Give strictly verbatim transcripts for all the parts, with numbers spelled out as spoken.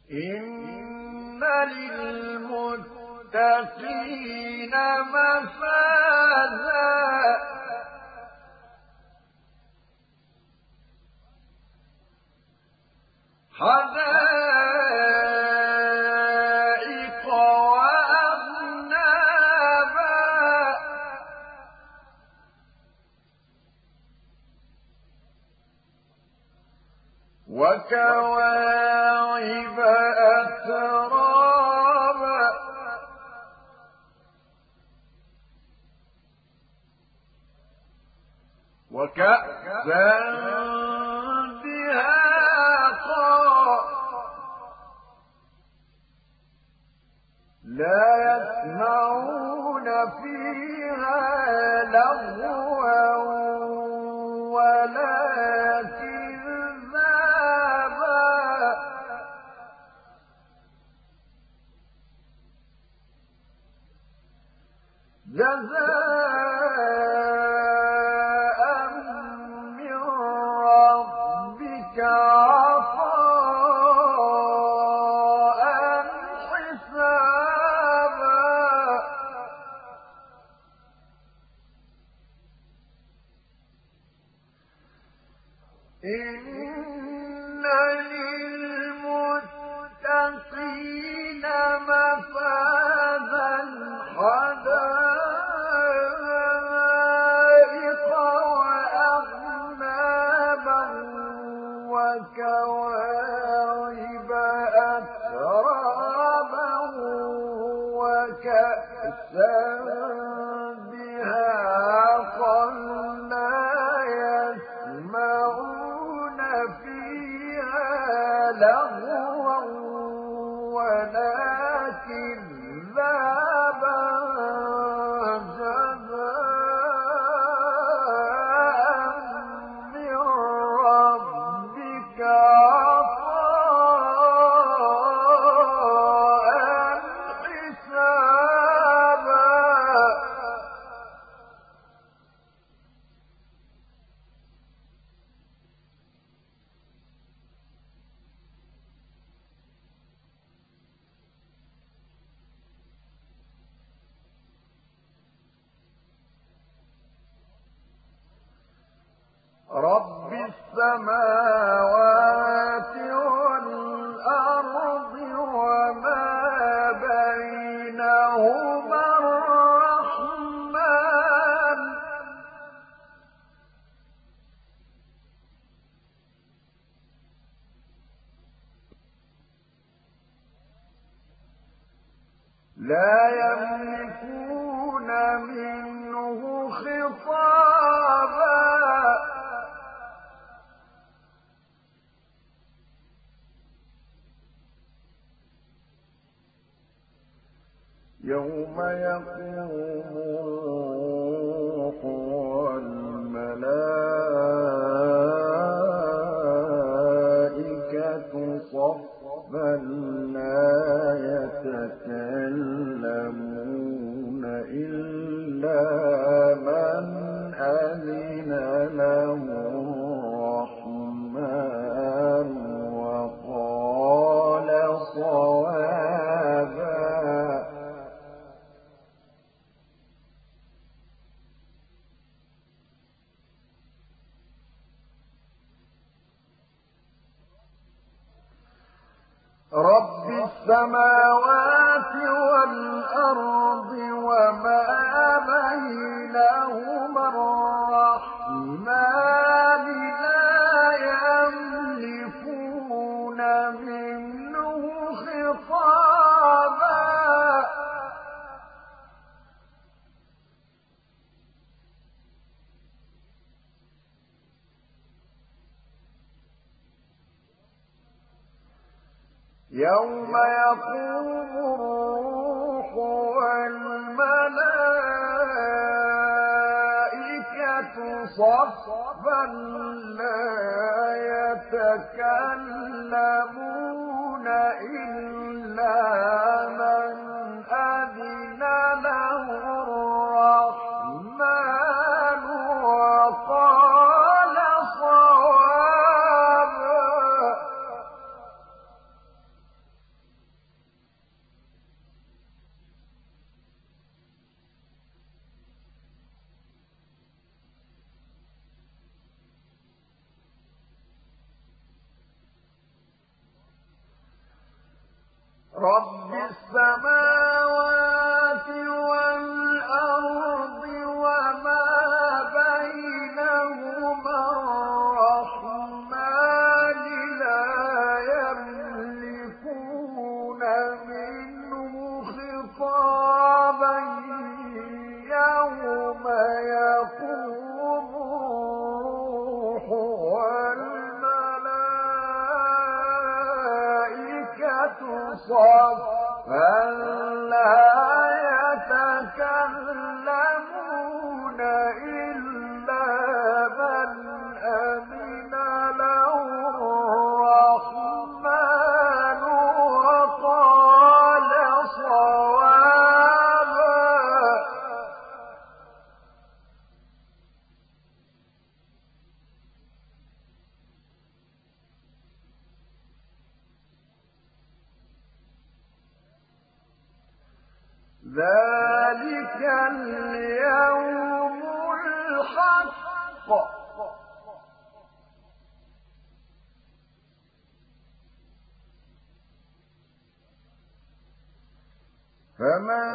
إن للمتقين مفازا حدائق وأعنابا وكواعب أترابا وكأسا دهاقا لا يسمعون فيها لغوا ولا كذابا جزاء من ربك عطاء حسابا إن للمتقين مفازا حدائق وأعنابا وكواعب أترابا وكأسا دهاقا لا يسمعون فيها لغوا ولا كذابا جزاء من ربك عطاء حسابا رب السماوات والأرض وما بينهما الرحمن لا يملكون منه خطابا يوم يقوم الروح والملائكة صفا لا يتكلمون إلا من أذن له الرحمن وقال صوابا رب السماوات والأرض وما بينهما الرحمن لا يملكون منه خطابا يوم يقوم الروح والملائكة صفا لا يتكلمون إلا من أذن له الرحمن وقال صوابا رب السماوات والأرض وما بينهما الرحمن لا يملكون منه خطابا يوم يقوم الروح والملائكة صفا لا يتكلمون إلا من أذن له الرحمن وقال صوابا. ذلك اليوم الحق فمن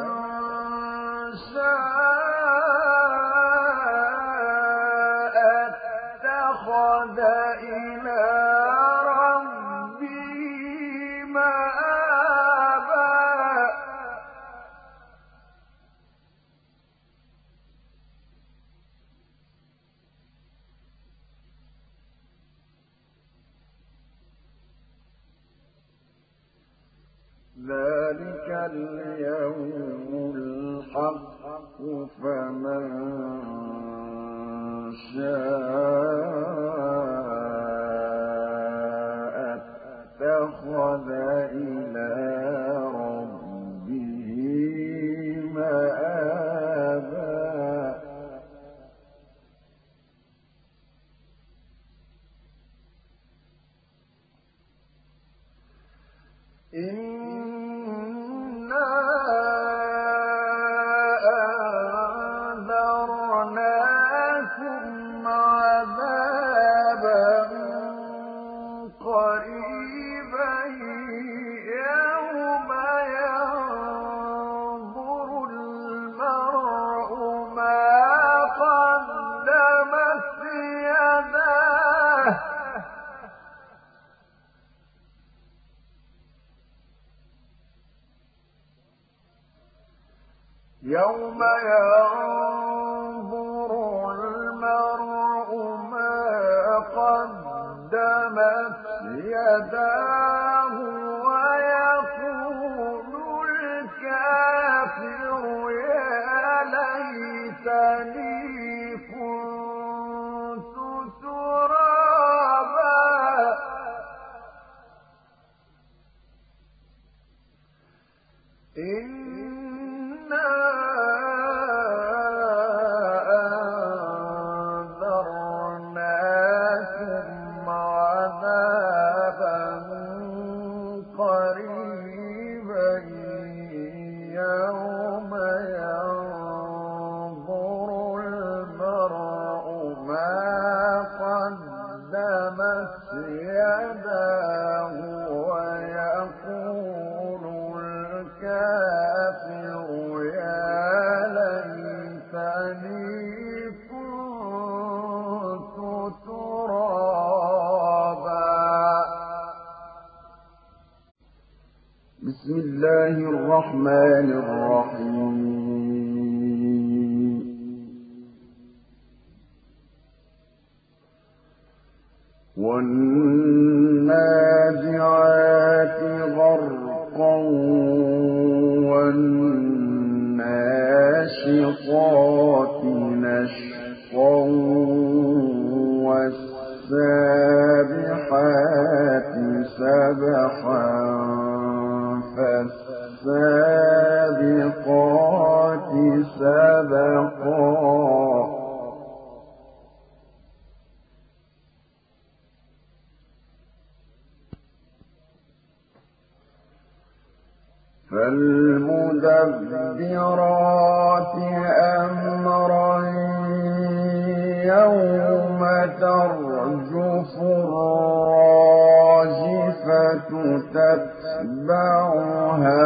شاء اتخذ إلى ربه مآبا. ذلك اليوم الحق فمن شاء اتخذ إلى ربه مآبا. إنا أنذرناكم عذابا قريبا يوم ينظر المرء ما قدمت يداه يوم ينظر المرء ما قدمت يداه ويقول الكافر يا ليتني كنت ترابا. إنا أنذرناكم عذابا قريبا يوم ينظر المرء ما قدمت يداه ويقول الكافر يا ليتني كنت ترابا. بسم الله الرحمن الرحيم. والنازعات غرقا والناشطات نشطا والسابحات سبحا فالسابقات سبقا فالمدبرات أمرا يوم ترجف الراجفة تتبعها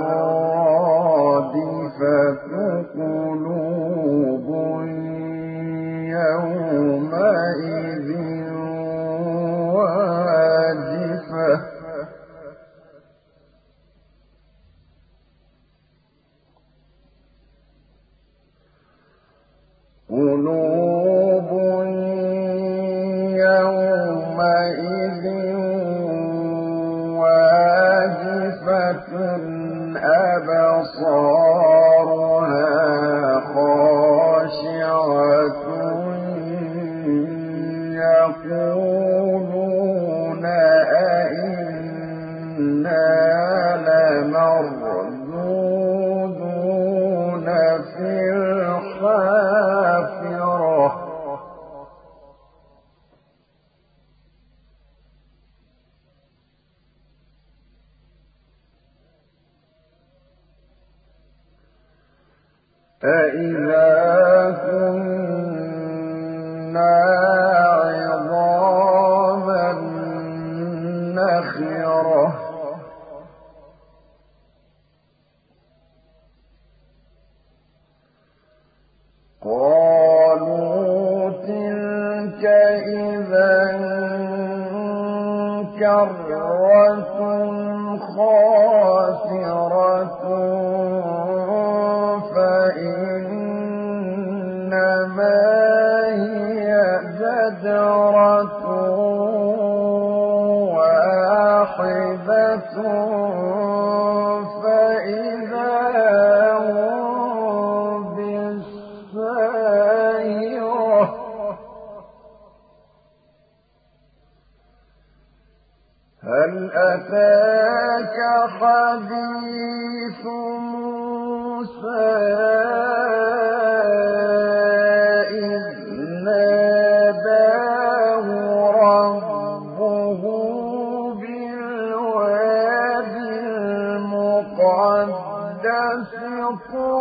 الرادفة قلوب يومئذ واجفة قلوب يومئذ واجفة أبصارها خاشعة يقولون أئنا لمردودون في الحافرة أَإِذَا كُنَّا عِظَامًا نَخِرَةً قَالُوا تِلْكَ إِذًا كَرَّةٌ خَاسِرَةٌ فَإِنَّمَا هِيَ زَجْرَةٌ واحدة فإذا هم بالساهرة هل أتاك حديث موسى إذ ناداه ربه بالوادي المقدس